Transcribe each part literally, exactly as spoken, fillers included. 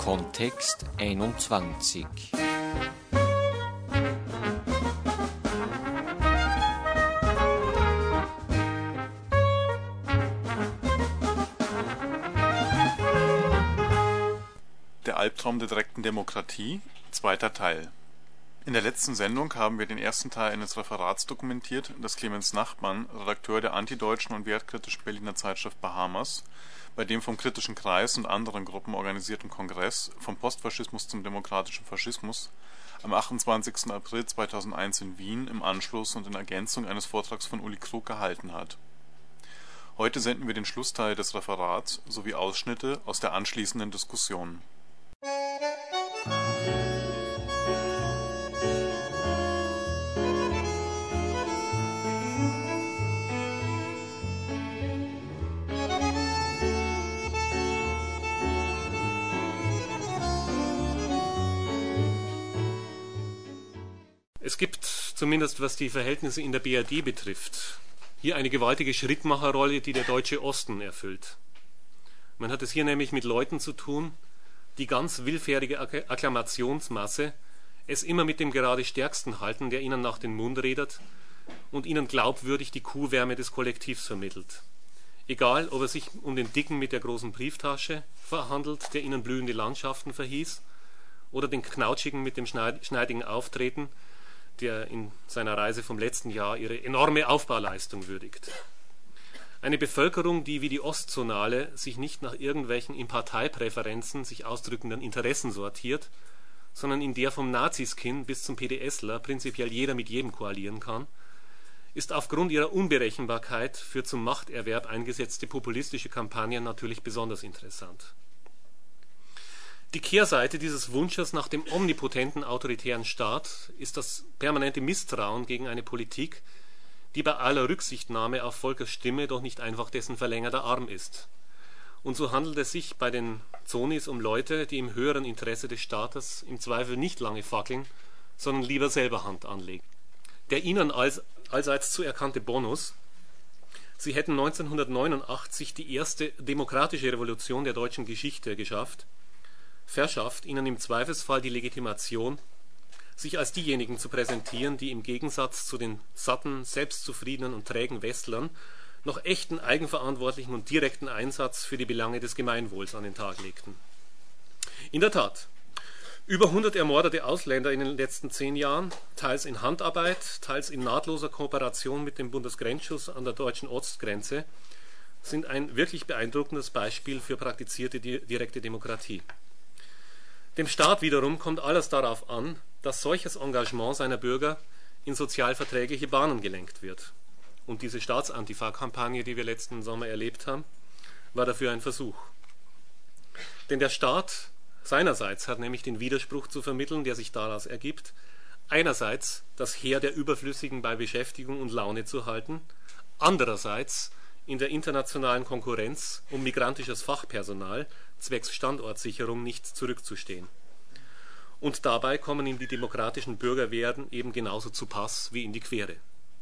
Kontext einundzwanzig. Der Albtraum der direkten Demokratie, zweiter Teil. In der letzten Sendung haben wir den ersten Teil eines Referats dokumentiert, das Clemens Nachmann, Redakteur der antideutschen und wertkritischen Berliner Zeitschrift Bahamas, bei dem vom Kritischen Kreis und anderen Gruppen organisierten Kongress Vom Postfaschismus zum demokratischen Faschismus am achtundzwanzigsten April zweitausendeins in Wien im Anschluss und in Ergänzung eines Vortrags von Uli Krug gehalten hat. Heute senden wir den Schlussteil des Referats sowie Ausschnitte aus der anschließenden Diskussion. Es gibt, zumindest was die Verhältnisse in der B R D betrifft, hier eine gewaltige Schrittmacherrolle, die der Deutsche Osten erfüllt. Man hat es hier nämlich mit Leuten zu tun, die ganz willfährige Akklamationsmasse es immer mit dem gerade Stärksten halten, der ihnen nach den Mund redet und ihnen glaubwürdig die Kuhwärme des Kollektivs vermittelt. Egal, ob es sich um den Dicken mit der großen Brieftasche verhandelt, der ihnen blühende Landschaften verhieß, oder den Knautschigen mit dem schneidigen Auftreten, der in seiner Reise vom letzten Jahr ihre enorme Aufbauleistung würdigt. Eine Bevölkerung, die wie die Ostzonale sich nicht nach irgendwelchen in Parteipräferenzen sich ausdrückenden Interessen sortiert, sondern in der vom Naziskin bis zum PDSler prinzipiell jeder mit jedem koalieren kann, ist aufgrund ihrer Unberechenbarkeit für zum Machterwerb eingesetzte populistische Kampagnen natürlich besonders interessant. Die Kehrseite dieses Wunsches nach dem omnipotenten autoritären Staat ist das permanente Misstrauen gegen eine Politik, die bei aller Rücksichtnahme auf Volkers Stimme doch nicht einfach dessen verlängerter Arm ist. Und so handelt es sich bei den Zonis um Leute, die im höheren Interesse des Staates im Zweifel nicht lange fackeln, sondern lieber selber Hand anlegen. Der ihnen als, allseits zu erkannte Bonus: Sie hätten neunzehnhundertneunundachtzig die erste demokratische Revolution der deutschen Geschichte geschafft, verschafft ihnen im Zweifelsfall die Legitimation, sich als diejenigen zu präsentieren, die im Gegensatz zu den satten, selbstzufriedenen und trägen Westlern noch echten, eigenverantwortlichen und direkten Einsatz für die Belange des Gemeinwohls an den Tag legten. In der Tat, über hundert ermordete Ausländer in den letzten zehn Jahren, teils in Handarbeit, teils in nahtloser Kooperation mit dem Bundesgrenzschutz an der deutschen Ostgrenze, sind ein wirklich beeindruckendes Beispiel für praktizierte direkte Demokratie. Dem Staat wiederum kommt alles darauf an, dass solches Engagement seiner Bürger in sozialverträgliche Bahnen gelenkt wird. Und diese Staatsantifa-Kampagne, die wir letzten Sommer erlebt haben, war dafür ein Versuch. Denn der Staat seinerseits hat nämlich den Widerspruch zu vermitteln, der sich daraus ergibt, einerseits das Heer der Überflüssigen bei Beschäftigung und Laune zu halten, andererseits in der internationalen Konkurrenz um migrantisches Fachpersonal zwecks Standortsicherung nicht zurückzustehen. Und dabei kommen ihm die demokratischen Bürgerwehren eben genauso zu Pass wie in die Quere.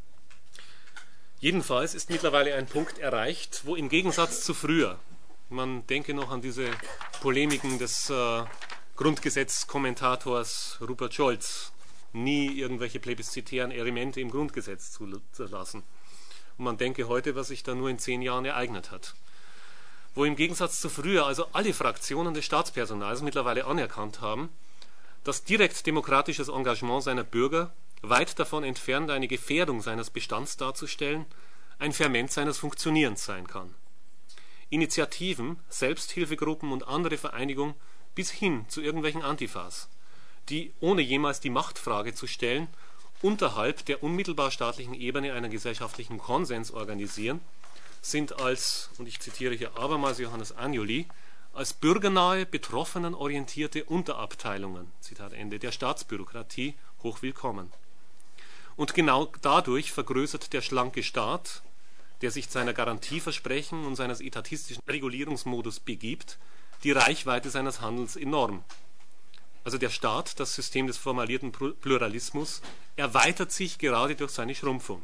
Jedenfalls ist mittlerweile ein Punkt erreicht, wo im Gegensatz zu früher, man denke noch an diese Polemiken des äh, Grundgesetzkommentators Rupert Scholz, nie irgendwelche plebiszitären Elemente im Grundgesetz zuzulassen. Und man denke heute, was sich da nur in zehn Jahren ereignet hat. Wo im Gegensatz zu früher also alle Fraktionen des Staatspersonals mittlerweile anerkannt haben, dass direkt demokratisches Engagement seiner Bürger, weit davon entfernt eine Gefährdung seines Bestands darzustellen, ein Ferment seines Funktionierens sein kann. Initiativen, Selbsthilfegruppen und andere Vereinigungen bis hin zu irgendwelchen Antifas, die, ohne jemals die Machtfrage zu stellen, unterhalb der unmittelbar staatlichen Ebene einen gesellschaftlichen Konsens organisieren, sind als, und ich zitiere hier abermals Johannes Agnoli, als bürgernahe, betroffenenorientierte Unterabteilungen, Zitat Ende, der Staatsbürokratie hochwillkommen. Und genau dadurch vergrößert der schlanke Staat, der sich seiner Garantieversprechen und seines etatistischen Regulierungsmodus begibt, die Reichweite seines Handelns enorm. Also der Staat, das System des formalisierten Pluralismus, erweitert sich gerade durch seine Schrumpfung.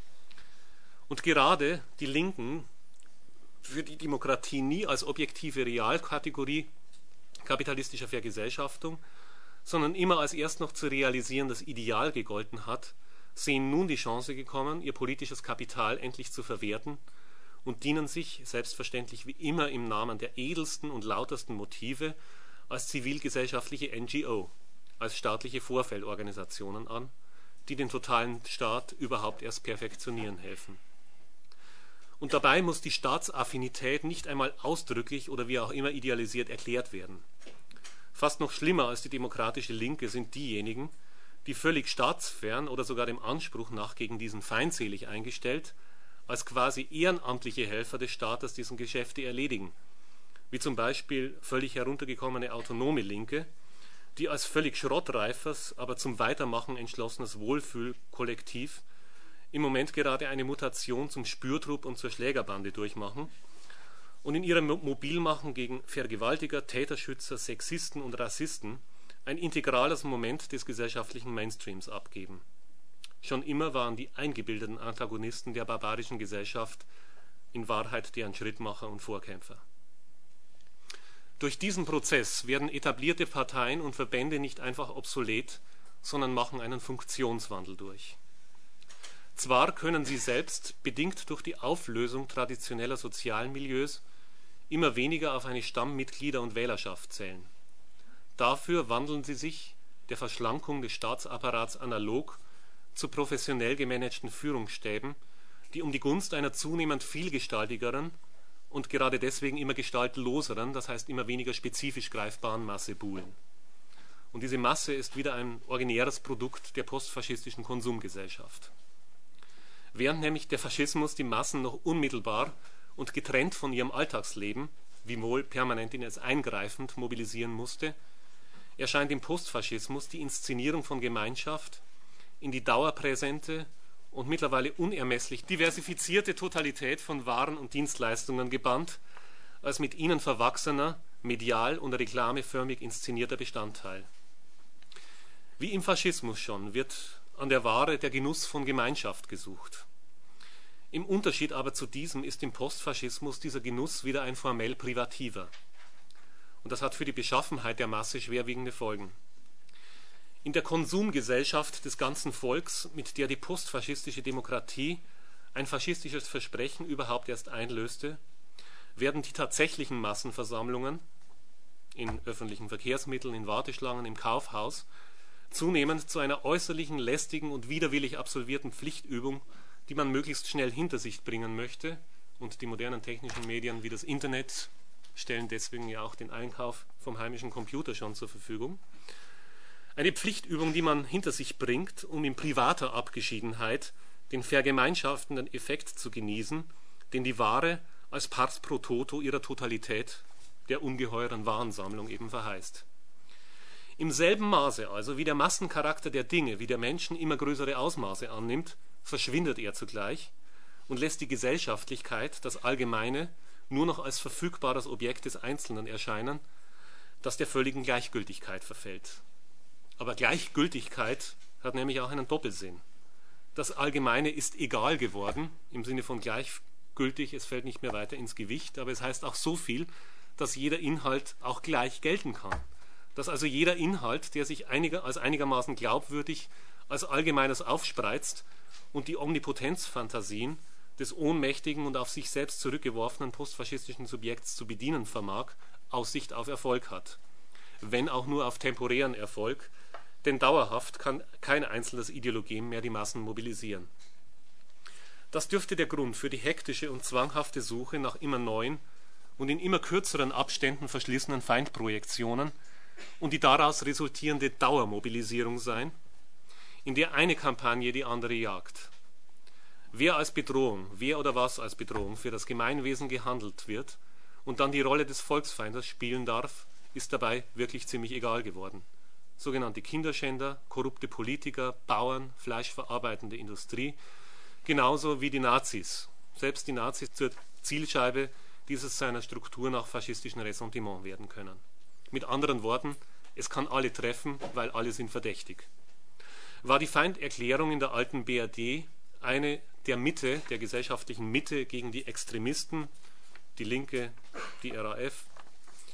Und gerade die Linken, für die Demokratie nie als objektive Realkategorie kapitalistischer Vergesellschaftung, sondern immer als erst noch zu realisierendes Ideal gegolten hat, sehen nun die Chance gekommen, ihr politisches Kapital endlich zu verwerten und dienen sich, selbstverständlich wie immer im Namen der edelsten und lautersten Motive, als zivilgesellschaftliche N G O, als staatliche Vorfeldorganisationen an, die den totalen Staat überhaupt erst perfektionieren helfen. Und dabei muss die Staatsaffinität nicht einmal ausdrücklich oder wie auch immer idealisiert erklärt werden. Fast noch schlimmer als die demokratische Linke sind diejenigen, die völlig staatsfern oder sogar dem Anspruch nach gegen diesen feindselig eingestellt, als quasi ehrenamtliche Helfer des Staates dessen Geschäfte erledigen, wie zum Beispiel völlig heruntergekommene autonome Linke, die als völlig schrottreifes, aber zum Weitermachen entschlossenes Wohlfühlkollektiv im Moment gerade eine Mutation zum Spürtrupp und zur Schlägerbande durchmachen und in ihrem Mobilmachen gegen Vergewaltiger, Täterschützer, Sexisten und Rassisten ein integrales Moment des gesellschaftlichen Mainstreams abgeben. Schon immer waren die eingebildeten Antagonisten der barbarischen Gesellschaft in Wahrheit deren Schrittmacher und Vorkämpfer. Durch diesen Prozess werden etablierte Parteien und Verbände nicht einfach obsolet, sondern machen einen Funktionswandel durch. Zwar können sie selbst, bedingt durch die Auflösung traditioneller sozialen Milieus, immer weniger auf eine Stammmitglieder- und Wählerschaft zählen. Dafür wandeln sie sich der Verschlankung des Staatsapparats analog zu professionell gemanagten Führungsstäben, die um die Gunst einer zunehmend vielgestaltigeren und gerade deswegen immer gestaltloseren, das heißt immer weniger spezifisch greifbaren Masse buhlen. Und diese Masse ist wieder ein originäres Produkt der postfaschistischen Konsumgesellschaft. Während nämlich der Faschismus die Massen noch unmittelbar und getrennt von ihrem Alltagsleben, wiewohl permanent in es eingreifend, mobilisieren musste, erscheint im Postfaschismus die Inszenierung von Gemeinschaft in die dauerpräsente und mittlerweile unermesslich diversifizierte Totalität von Waren und Dienstleistungen gebannt, als mit ihnen verwachsener, medial und reklameförmig inszenierter Bestandteil. Wie im Faschismus schon wird an der Ware der Genuss von Gemeinschaft gesucht. Im Unterschied aber zu diesem ist im Postfaschismus dieser Genuss wieder ein formell privativer. Und das hat für die Beschaffenheit der Masse schwerwiegende Folgen. In der Konsumgesellschaft des ganzen Volks, mit der die postfaschistische Demokratie ein faschistisches Versprechen überhaupt erst einlöste, werden die tatsächlichen Massenversammlungen in öffentlichen Verkehrsmitteln, in Warteschlangen, im Kaufhaus zunehmend zu einer äußerlichen, lästigen und widerwillig absolvierten Pflichtübung, die man möglichst schnell hinter sich bringen möchte, und die modernen technischen Medien wie das Internet stellen deswegen ja auch den Einkauf vom heimischen Computer schon zur Verfügung. Eine Pflichtübung, die man hinter sich bringt, um in privater Abgeschiedenheit den vergemeinschaftenden Effekt zu genießen, den die Ware als Pars pro toto ihrer Totalität, der ungeheuren Warensammlung eben verheißt. Im selben Maße also, wie der Massencharakter der Dinge, wie der Menschen immer größere Ausmaße annimmt, verschwindet er zugleich und lässt die Gesellschaftlichkeit, das Allgemeine, nur noch als verfügbares Objekt des Einzelnen erscheinen, das der völligen Gleichgültigkeit verfällt. Aber Gleichgültigkeit hat nämlich auch einen Doppelsinn. Das Allgemeine ist egal geworden, im Sinne von gleichgültig, es fällt nicht mehr weiter ins Gewicht, aber es heißt auch so viel, dass jeder Inhalt auch gleich gelten kann. Dass also jeder Inhalt, der sich einiger, als einigermaßen glaubwürdig als Allgemeines aufspreizt und die Omnipotenzfantasien des ohnmächtigen und auf sich selbst zurückgeworfenen postfaschistischen Subjekts zu bedienen vermag, Aussicht auf Erfolg hat. Wenn auch nur auf temporären Erfolg, denn dauerhaft kann kein einzelnes Ideologem mehr die Massen mobilisieren. Das dürfte der Grund für die hektische und zwanghafte Suche nach immer neuen und in immer kürzeren Abständen verschlissenen Feindprojektionen und die daraus resultierende Dauermobilisierung sein, in der eine Kampagne die andere jagt. Wer als Bedrohung, wer oder was als Bedrohung für das Gemeinwesen gehandelt wird und dann die Rolle des Volksfeindes spielen darf, ist dabei wirklich ziemlich egal geworden. Sogenannte Kinderschänder, korrupte Politiker, Bauern, fleischverarbeitende Industrie, genauso wie die Nazis. Selbst die Nazis zur Zielscheibe dieses seiner Struktur nach faschistischen Ressentiment werden können. Mit anderen Worten, es kann alle treffen, weil alle sind verdächtig. War die Feinderklärung in der alten B R D eine der Mitte, der gesellschaftlichen Mitte gegen die Extremisten, die Linke, die R A F,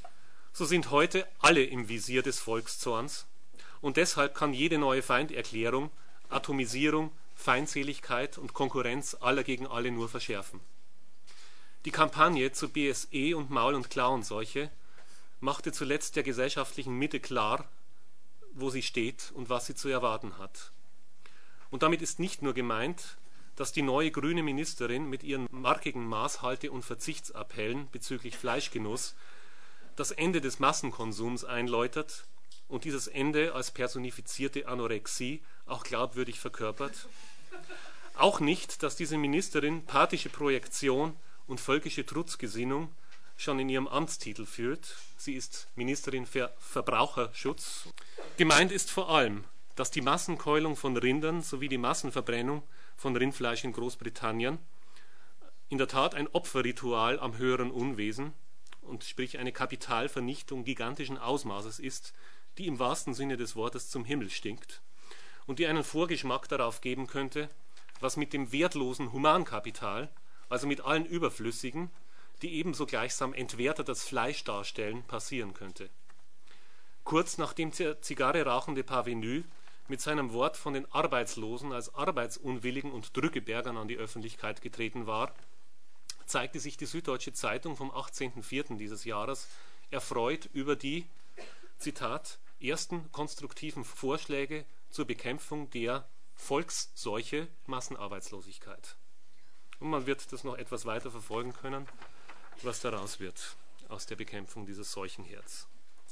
so sind heute alle im Visier des Volkszorns und deshalb kann jede neue Feinderklärung Atomisierung, Feindseligkeit und Konkurrenz aller gegen alle nur verschärfen. Die Kampagne zur B S E und Maul- und Klauenseuche machte zuletzt der gesellschaftlichen Mitte klar, wo sie steht und was sie zu erwarten hat. Und damit ist nicht nur gemeint, dass die neue grüne Ministerin mit ihren markigen Maßhalte- und Verzichtsappellen bezüglich Fleischgenuss das Ende des Massenkonsums einläutert und dieses Ende als personifizierte Anorexie auch glaubwürdig verkörpert. Auch nicht, dass diese Ministerin pathische Projektion und völkische Trutzgesinnung schon in ihrem Amtstitel führt. Sie ist Ministerin für Verbraucherschutz. Gemeint ist vor allem, dass die Massenkeulung von Rindern sowie die Massenverbrennung von Rindfleisch in Großbritannien in der Tat ein Opferritual am höheren Unwesen und sprich eine Kapitalvernichtung gigantischen Ausmaßes ist, die im wahrsten Sinne des Wortes zum Himmel stinkt und die einen Vorgeschmack darauf geben könnte, was mit dem wertlosen Humankapital, also mit allen Überflüssigen, die ebenso gleichsam entwertet das Fleisch darstellen, passieren könnte. Kurz nachdem der Zigarre rauchende Parvenu mit seinem Wort von den Arbeitslosen als Arbeitsunwilligen und Drückebergern an die Öffentlichkeit getreten war, zeigte sich die Süddeutsche Zeitung vom achtzehnten vierten dieses Jahres erfreut über die, Zitat, ersten konstruktiven Vorschläge zur Bekämpfung der Volksseuche Massenarbeitslosigkeit. Und man wird das noch etwas weiter verfolgen können, was daraus wird aus der Bekämpfung dieses Seuchenherds.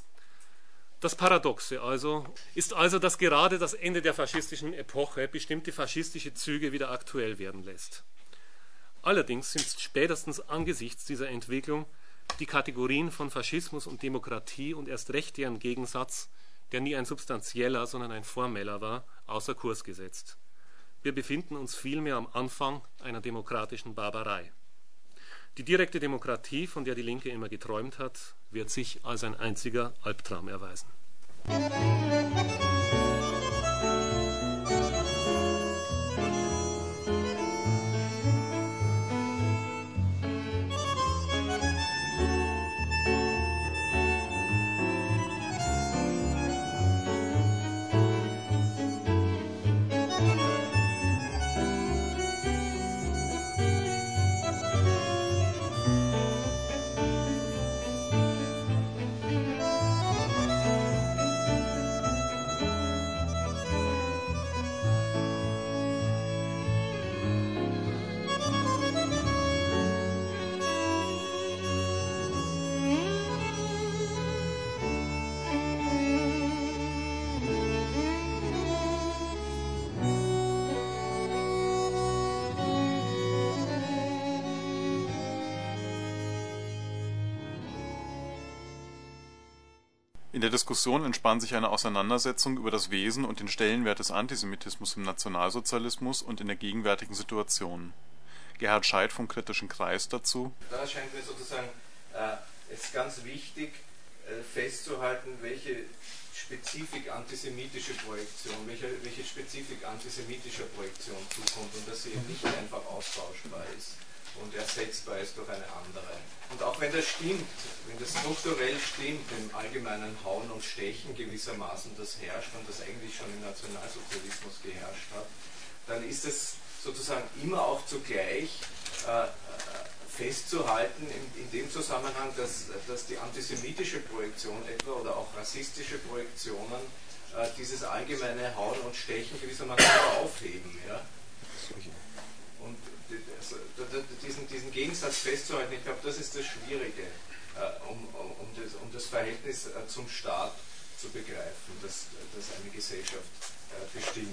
Das Paradoxe also ist also, dass gerade das Ende der faschistischen Epoche bestimmte faschistische Züge wieder aktuell werden lässt. Allerdings sind spätestens angesichts dieser Entwicklung die Kategorien von Faschismus und Demokratie und erst recht deren Gegensatz, der nie ein substanzieller, sondern ein formeller war, außer Kurs gesetzt. Wir befinden uns vielmehr am Anfang einer demokratischen Barbarei. Die direkte Demokratie, von der die Linke immer geträumt hat, wird sich als ein einziger Albtraum erweisen. In der Diskussion entspann sich eine Auseinandersetzung über das Wesen und den Stellenwert des Antisemitismus im Nationalsozialismus und in der gegenwärtigen Situation. Gerhard Scheidt vom Kritischen Kreis dazu. Da scheint mir sozusagen äh, es ganz wichtig äh, festzuhalten, welche Spezifik antisemitische Projektion, welche, welche Spezifik antisemitischer Projektion zukommt und dass sie eben nicht einfach austauschbar ist und ersetzbar ist durch eine andere. Und auch wenn das stimmt, wenn das strukturell stimmt, im allgemeinen Hauen und Stechen gewissermaßen das herrscht und das eigentlich schon im Nationalsozialismus geherrscht hat, dann ist es sozusagen immer auch zugleich äh, festzuhalten in, in dem Zusammenhang, dass, dass die antisemitische Projektion etwa oder auch rassistische Projektionen äh, dieses allgemeine Hauen und Stechen gewissermaßen aufheben. Ja? Und also, diesen, diesen Gegensatz festzuhalten, ich glaube, das ist das Schwierige, äh, um, um, um, das, um das Verhältnis äh, zum Staat zu begreifen, das, das eine Gesellschaft äh, bestimmt.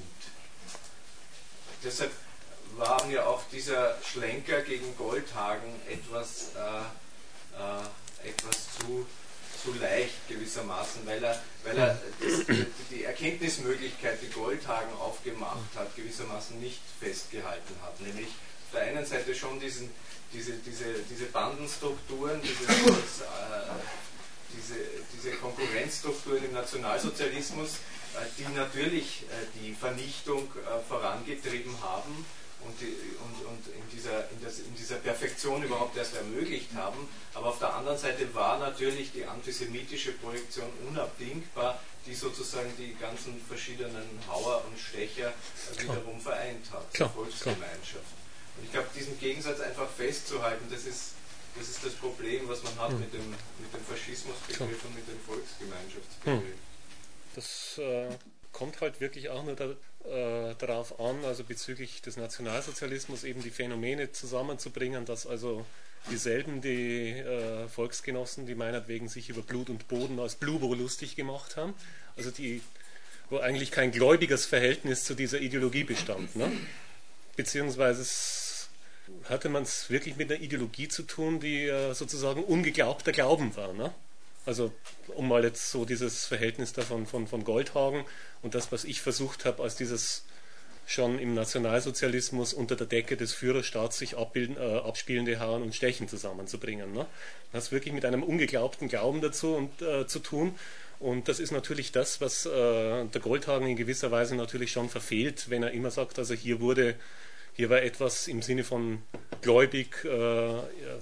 Deshalb war mir auch dieser Schlenker gegen Goldhagen etwas, äh, äh, etwas zu, zu leicht gewissermaßen, weil er, weil er das, die, die Erkenntnismöglichkeit, die Goldhagen aufgemacht hat, gewissermaßen nicht festgehalten hat, nämlich auf der einen Seite schon diesen, diese, diese, diese Bandenstrukturen, diese, dieses, äh, diese, diese Konkurrenzstrukturen im Nationalsozialismus, äh, die natürlich äh, die Vernichtung äh, vorangetrieben haben und, die, und, und in, dieser, in, das, in dieser Perfektion überhaupt erst ermöglicht haben. Aber auf der anderen Seite war natürlich die antisemitische Projektion unabdingbar, die sozusagen die ganzen verschiedenen Hauer und Stecher wiederum vereint hat, die Volksgemeinschaft. Und ich glaube, diesen Gegensatz einfach festzuhalten, das ist das, ist das Problem, was man hat hm. mit, dem, mit dem Faschismusbegriff Klar. und mit dem Volksgemeinschaftsbegriff. Hm. Das äh, kommt halt wirklich auch nur da, äh, darauf an, also bezüglich des Nationalsozialismus eben die Phänomene zusammenzubringen, dass also dieselben, die äh, Volksgenossen, die meinetwegen sich über Blut und Boden als Blubo lustig gemacht haben, also die, wo eigentlich kein gläubiges Verhältnis zu dieser Ideologie bestand, ne? Beziehungsweise hatte man es wirklich mit einer Ideologie zu tun, die äh, sozusagen ungeglaubter Glauben war, ne? Also um mal jetzt so dieses Verhältnis davon von, von Goldhagen und das, was ich versucht habe, als dieses schon im Nationalsozialismus unter der Decke des Führerstaats sich abbilden, äh, abspielende Hauen und Stechen zusammenzubringen. Ne? Das hat wirklich mit einem ungeglaubten Glauben dazu und, äh, zu tun. Und das ist natürlich das, was äh, der Goldhagen in gewisser Weise natürlich schon verfehlt, wenn er immer sagt, also hier wurde, hier war etwas im Sinne von gläubig äh,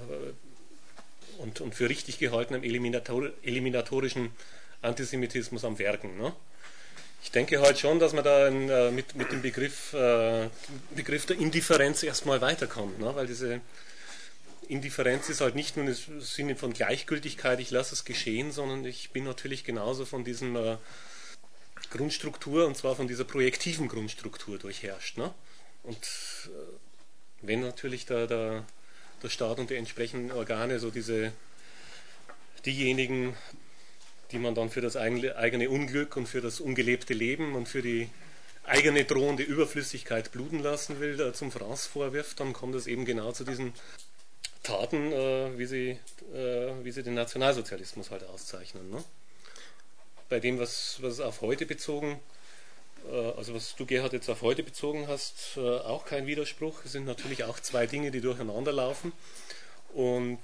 und, und für richtig gehaltenem Eliminator, eliminatorischen Antisemitismus am Werken. Ne? Ich denke halt schon, dass man da in, äh, mit, mit dem Begriff, äh, Begriff der Indifferenz erstmal weiterkommt, ne? Weil diese Indifferenz ist halt nicht nur im Sinne von Gleichgültigkeit, ich lasse es geschehen, sondern ich bin natürlich genauso von diesem äh, Grundstruktur, und zwar von dieser projektiven Grundstruktur durchherrscht. Ne? Und äh, wenn natürlich der, der, der Staat und die entsprechenden Organe so diese diejenigen, die man dann für das eigene Unglück und für das ungelebte Leben und für die eigene drohende Überflüssigkeit bluten lassen will, äh, zum Fraß vorwirft, dann kommt es eben genau zu diesen Taten, äh, wie, sie, äh, wie sie den Nationalsozialismus halt auszeichnen. Ne? Bei dem, was, was auf heute bezogen, äh, also was du, Gerhard, jetzt auf heute bezogen hast, äh, auch kein Widerspruch. Es sind natürlich auch zwei Dinge, die durcheinander laufen und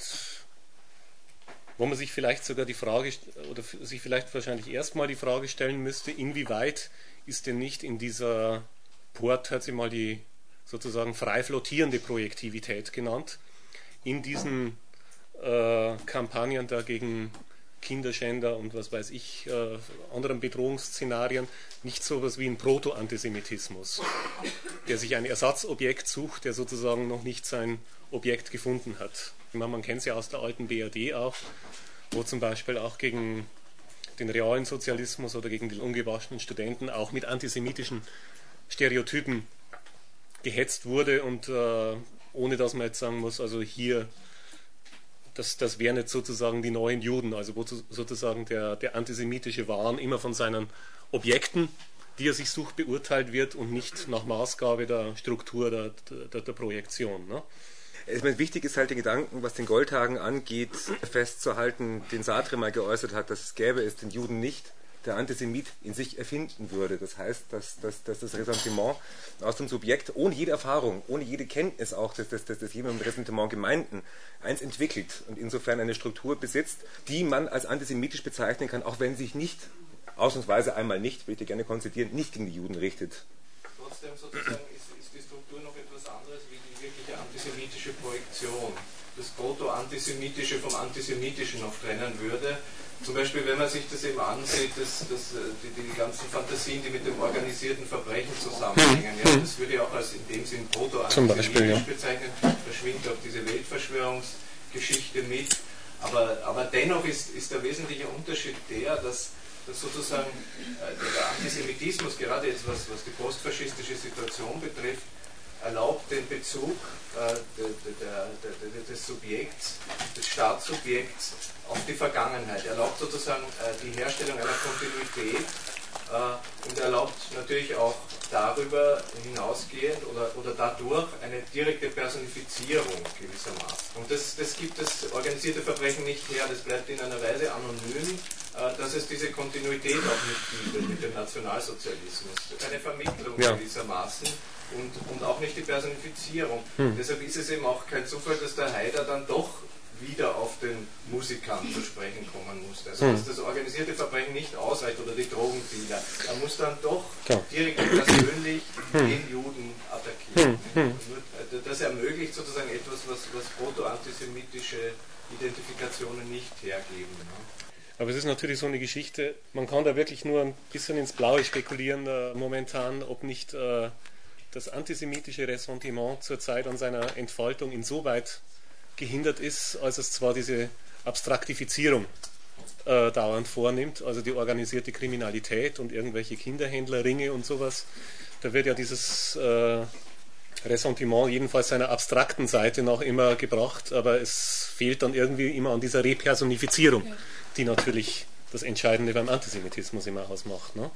wo man sich vielleicht sogar die Frage, oder sich vielleicht wahrscheinlich erstmal die Frage stellen müsste, inwieweit ist denn nicht in dieser Port, hat sie mal die sozusagen frei flottierende Projektivität genannt, in diesen äh, Kampagnen da gegen Kinderschänder und was weiß ich, äh, anderen Bedrohungsszenarien, nicht so etwas wie ein Proto-Antisemitismus, der sich ein Ersatzobjekt sucht, der sozusagen noch nicht sein Objekt gefunden hat. Ich meine, man kennt es ja aus der alten B R D auch, wo zum Beispiel auch gegen den realen Sozialismus oder gegen die ungewaschenen Studenten auch mit antisemitischen Stereotypen gehetzt wurde und äh, ohne dass man jetzt sagen muss, also hier, das, das wären jetzt sozusagen die neuen Juden, also wo sozusagen der, der antisemitische Wahn immer von seinen Objekten, die er sich sucht, beurteilt wird und nicht nach Maßgabe der Struktur der, der, der Projektion. Ne? Ich meine, wichtig ist halt den Gedanken, was den Goldhagen angeht, festzuhalten, den Sartre mal geäußert hat, dass es gäbe es den Juden nicht, der Antisemit in sich erfinden würde. Das heißt, dass, dass, dass das Ressentiment aus dem Subjekt ohne jede Erfahrung, ohne jede Kenntnis auch des, des, des, des jemandem Ressentiment Gemeinten eins entwickelt und insofern eine Struktur besitzt, die man als antisemitisch bezeichnen kann, auch wenn sich nicht, ausnahmsweise einmal nicht, will ich dir gerne konzidieren, nicht gegen die Juden richtet. Trotzdem sozusagen ist, ist die Struktur noch etwas anderes wie die wirkliche antisemitische Projektion. Das Proto-Antisemitische vom Antisemitischen noch trennen würde. Zum Beispiel, wenn man sich das eben ansieht, das, das, die, die ganzen Fantasien, die mit dem organisierten Verbrechen zusammenhängen, ja, das würde ja auch als in dem Sinn proto-antisemitisch ja. bezeichnet, da schwingt auch diese Weltverschwörungsgeschichte mit, aber, aber dennoch ist, ist der wesentliche Unterschied der, dass, dass sozusagen äh, der Antisemitismus, gerade jetzt was, was die postfaschistische Situation betrifft, erlaubt den Bezug äh, de, de, de, de, des Subjekts, des Staatssubjekts auf die Vergangenheit, erlaubt sozusagen äh, die Herstellung einer Kontinuität äh, und erlaubt natürlich auch darüber hinausgehend oder, oder dadurch eine direkte Personifizierung gewissermaßen. Und das, das gibt das organisierte Verbrechen nicht her, das bleibt in einer Weise anonym, äh, dass es diese Kontinuität auch nicht gibt mit dem Nationalsozialismus. Eine Vermittlung ja. gewissermaßen. Und, und auch nicht die Personifizierung. Hm. Deshalb ist es eben auch kein Zufall, dass der Haider dann doch wieder auf den Musikanten zu sprechen kommen musste. Also hm. dass das organisierte Verbrechen nicht ausreicht oder die Drogendealer. Er muss dann doch ja. direkt persönlich hm. den Juden attackieren. Hm. Hm. das ermöglicht sozusagen etwas, was, was proto-antisemitische Identifikationen nicht hergeben. Ne? Aber es ist natürlich so eine Geschichte, man kann da wirklich nur ein bisschen ins Blaue spekulieren äh, momentan, ob nicht äh, das antisemitische Ressentiment zurzeit an seiner Entfaltung insoweit gehindert ist, als es zwar diese Abstraktifizierung äh, dauernd vornimmt, also die organisierte Kriminalität und irgendwelche Kinderhändlerringe und sowas, da wird ja dieses äh, Ressentiment jedenfalls seiner abstrakten Seite noch immer gebracht, aber es fehlt dann irgendwie immer an dieser Repersonifizierung, die natürlich das Entscheidende beim Antisemitismus immer ausmacht. Ne?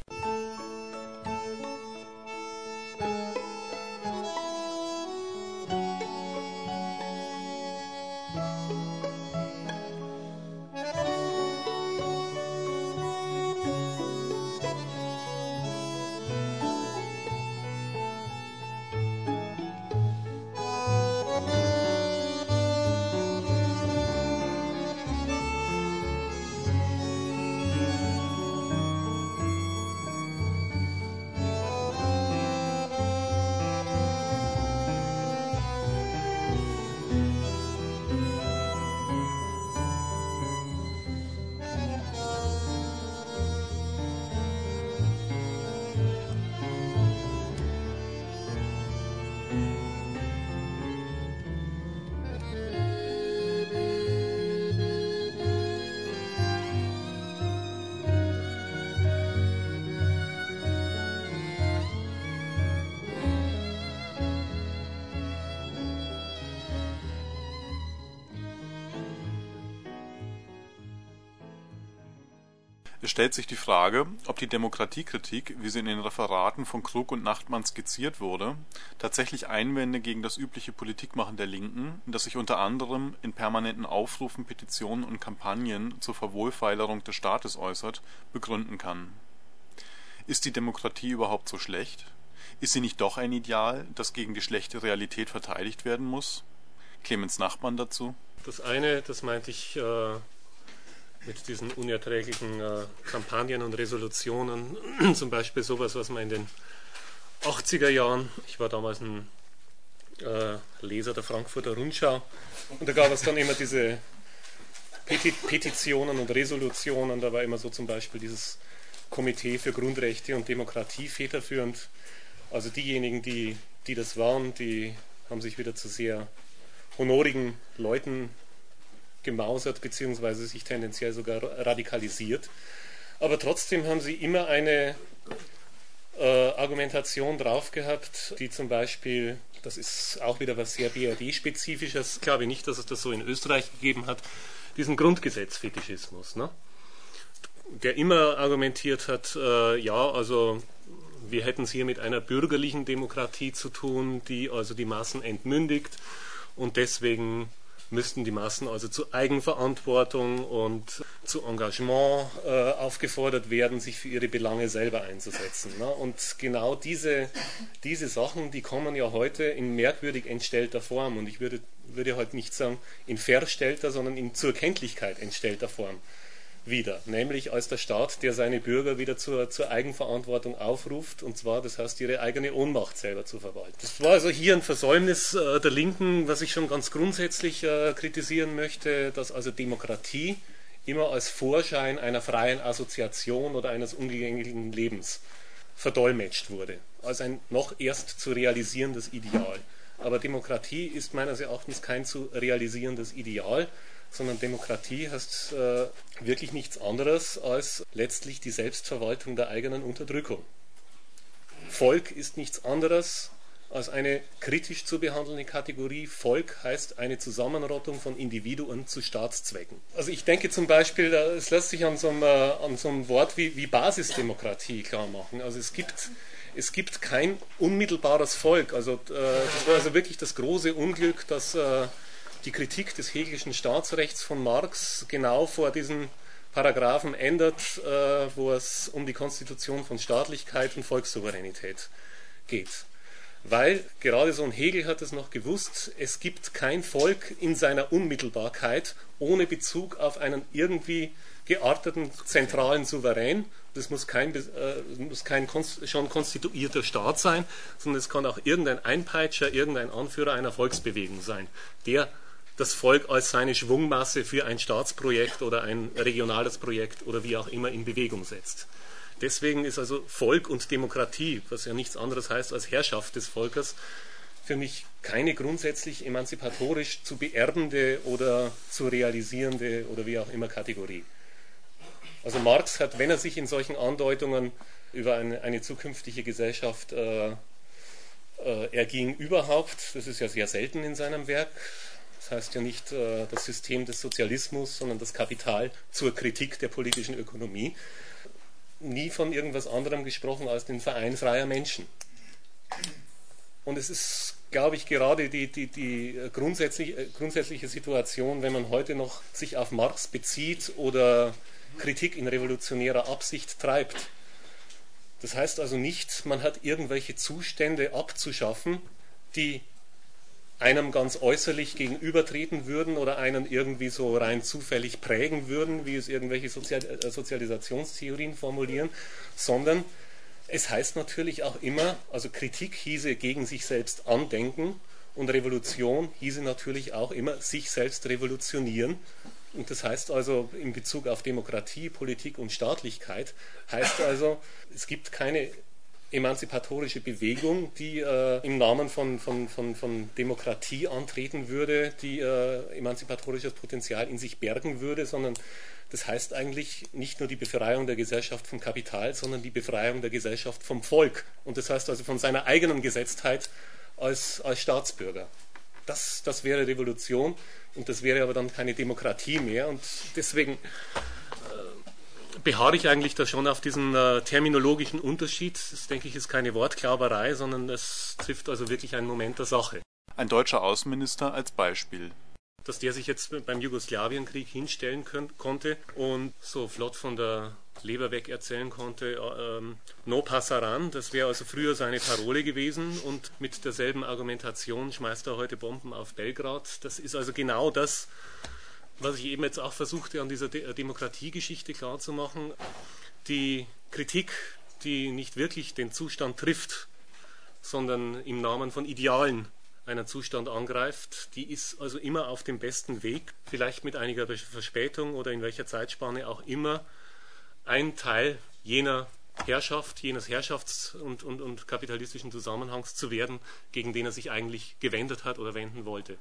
Es stellt sich die Frage, ob die Demokratiekritik, wie sie in den Referaten von Krug und Nachtmann skizziert wurde, tatsächlich Einwände gegen das übliche Politikmachen der Linken, das sich unter anderem in permanenten Aufrufen, Petitionen und Kampagnen zur Verwohlfeilerung des Staates äußert, begründen kann. Ist die Demokratie überhaupt so schlecht? Ist sie nicht doch ein Ideal, das gegen die schlechte Realität verteidigt werden muss? Clemens Nachtmann dazu? Das eine, das meinte ich äh, mit diesen unerträglichen äh, Kampagnen und Resolutionen, zum Beispiel sowas, was man in den achtziger Jahren, ich war damals ein äh, Leser der Frankfurter Rundschau, und da gab es dann immer diese Peti Petitionen und Resolutionen, da war immer so zum Beispiel dieses Komitee für Grundrechte und Demokratie federführend. Also diejenigen, die, die das waren, die haben sich wieder zu sehr honorigen Leuten gemausert, beziehungsweise sich tendenziell sogar radikalisiert. Aber trotzdem haben sie immer eine äh, Argumentation drauf gehabt, die zum Beispiel, das ist auch wieder was sehr B R D-Spezifisches, glaube ich nicht, dass es das so in Österreich gegeben hat, diesen Grundgesetzfetischismus, ne? Der immer argumentiert hat, äh, ja, also wir hätten es hier mit einer bürgerlichen Demokratie zu tun, die also die Massen entmündigt, und deswegen müssten die Massen also zu Eigenverantwortung und zu Engagement äh, aufgefordert werden, sich für ihre Belange selber einzusetzen. Ne? Und genau diese, diese Sachen, die kommen ja heute in merkwürdig entstellter Form, und ich würde, würde heute nicht sagen in verstellter, sondern in zur Kenntlichkeit entstellter Form wieder, nämlich als der Staat, der seine Bürger wieder zur, zur Eigenverantwortung aufruft, und zwar, das heißt, ihre eigene Ohnmacht selber zu verwalten. Das war also hier ein Versäumnis äh, der Linken, was ich schon ganz grundsätzlich äh, kritisieren möchte, dass also Demokratie immer als Vorschein einer freien Assoziation oder eines ungänglichen Lebens verdolmetscht wurde, als ein noch erst zu realisierendes Ideal. Aber Demokratie ist meines Erachtens kein zu realisierendes Ideal, sondern Demokratie heißt äh, wirklich nichts anderes als letztlich die Selbstverwaltung der eigenen Unterdrückung. Volk ist nichts anderes als eine kritisch zu behandelnde Kategorie. Volk heißt eine Zusammenrottung von Individuen zu Staatszwecken. Also ich denke zum Beispiel, es lässt sich an so einem, äh, an so einem Wort wie, wie Basisdemokratie klar machen. Also es gibt, es gibt kein unmittelbares Volk. Also äh, das war also wirklich das große Unglück, dass äh, die Kritik des Hegelischen Staatsrechts von Marx genau vor diesen Paragraphen ändert, äh, wo es um die Konstitution von Staatlichkeit und Volkssouveränität geht. Weil gerade so ein Hegel hat es noch gewusst, es gibt kein Volk in seiner Unmittelbarkeit ohne Bezug auf einen irgendwie gearteten zentralen Souverän. Das muss kein, äh, muss kein konst- schon konstituierter Staat sein, sondern es kann auch irgendein Einpeitscher, irgendein Anführer einer Volksbewegung sein, der das Volk als seine Schwungmasse für ein Staatsprojekt oder ein regionales Projekt oder wie auch immer in Bewegung setzt. Deswegen ist also Volk und Demokratie, was ja nichts anderes heißt als Herrschaft des Volkes, für mich keine grundsätzlich emanzipatorisch zu beerbende oder zu realisierende oder wie auch immer Kategorie. Also Marx hat, wenn er sich in solchen Andeutungen über eine, eine zukünftige Gesellschaft äh, äh, erging überhaupt, das ist ja sehr selten in seinem Werk, das heißt ja nicht äh, das System des Sozialismus, sondern das Kapital zur Kritik der politischen Ökonomie, nie von irgendwas anderem gesprochen als den Verein freier Menschen. Und es ist, glaube ich, gerade die, die, die grundsätzlich, grundsätzliche Situation, wenn man heute noch sich auf Marx bezieht oder Kritik in revolutionärer Absicht treibt. Das heißt also nicht, man hat irgendwelche Zustände abzuschaffen, die einem ganz äußerlich gegenübertreten würden oder einen irgendwie so rein zufällig prägen würden, wie es irgendwelche Sozial- äh, Sozialisationstheorien formulieren, sondern es heißt natürlich auch immer, also Kritik hieße gegen sich selbst andenken und Revolution hieße natürlich auch immer sich selbst revolutionieren. Und das heißt also in Bezug auf Demokratie, Politik und Staatlichkeit, heißt also, es gibt keine emanzipatorische Bewegung, die äh, im Namen von, von, von, von Demokratie antreten würde, die äh, emanzipatorisches Potenzial in sich bergen würde, sondern das heißt eigentlich nicht nur die Befreiung der Gesellschaft vom Kapital, sondern die Befreiung der Gesellschaft vom Volk. Und das heißt also von seiner eigenen Gesetztheit als, als Staatsbürger. Das, das wäre Revolution und das wäre aber dann keine Demokratie mehr. Und deswegen beharre ich eigentlich da schon auf diesen äh, terminologischen Unterschied. Das, denke ich, ist keine Wortklauberei, sondern es trifft also wirklich einen Moment der Sache. Ein deutscher Außenminister als Beispiel. Dass der sich jetzt beim Jugoslawienkrieg hinstellen können, konnte und so flott von der Leber weg erzählen konnte, äh, ähm, no passaran, das wäre also früher seine Parole gewesen und mit derselben Argumentation schmeißt er heute Bomben auf Belgrad. Das ist also genau das, was ich eben jetzt auch versuchte, an dieser De- Demokratiegeschichte klarzumachen. Die Kritik, die nicht wirklich den Zustand trifft, sondern im Namen von Idealen einen Zustand angreift, die ist also immer auf dem besten Weg, vielleicht mit einiger Verspätung oder in welcher Zeitspanne auch immer, ein Teil jener Herrschaft, jenes Herrschafts- und, und, und kapitalistischen Zusammenhangs zu werden, gegen den er sich eigentlich gewendet hat oder wenden wollte.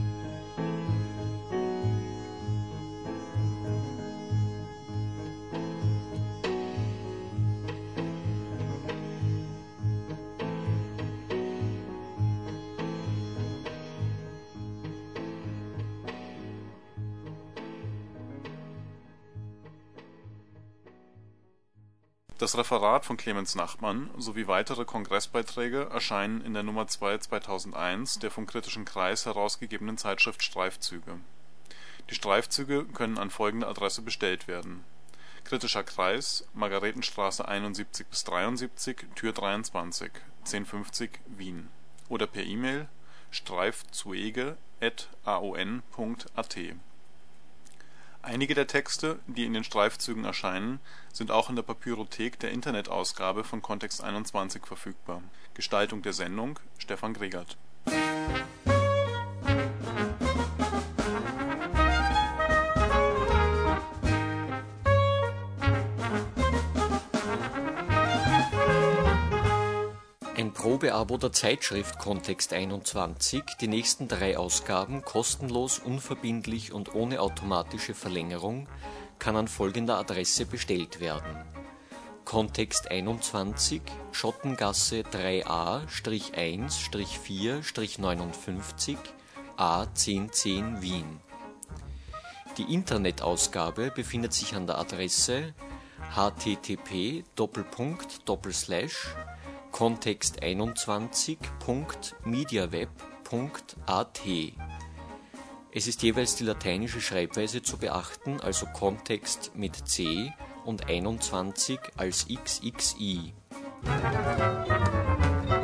Das Referat von Clemens Nachmann sowie weitere Kongressbeiträge erscheinen in der Nummer zwei zweitausendeins der vom Kritischen Kreis herausgegebenen Zeitschrift Streifzüge. Die Streifzüge können an folgende Adresse bestellt werden: Kritischer Kreis, Margaretenstraße einundsiebzig bis dreiundsiebzig, Tür dreiundzwanzig, zehn fünfzig, Wien, oder per E-Mail streifzuege at a o n punkt a t. Einige der Texte, die in den Streifzügen erscheinen, sind auch in der Papyrothek der Internetausgabe von Kontext einundzwanzig verfügbar. Gestaltung der Sendung Stefan Gregert. Ein Probeabo der Zeitschrift Kontext einundzwanzig, die nächsten drei Ausgaben kostenlos, unverbindlich und ohne automatische Verlängerung, kann an folgender Adresse bestellt werden: Kontext einundzwanzig, Schottengasse drei a eins vier neunundfünfzig, A zehn zehn Wien. Die Internetausgabe befindet sich an der Adresse h t t p Doppelpunkt Doppelslash kontext einundzwanzig punkt mediaweb punkt a t. Es ist jeweils die lateinische Schreibweise zu beachten, also Kontext mit C und einundzwanzig als X X I.